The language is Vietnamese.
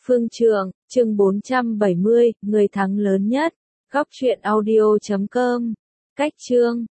Phương Trượng, chương 470, người thắng lớn nhất. Góc truyện audio.com. Cách chương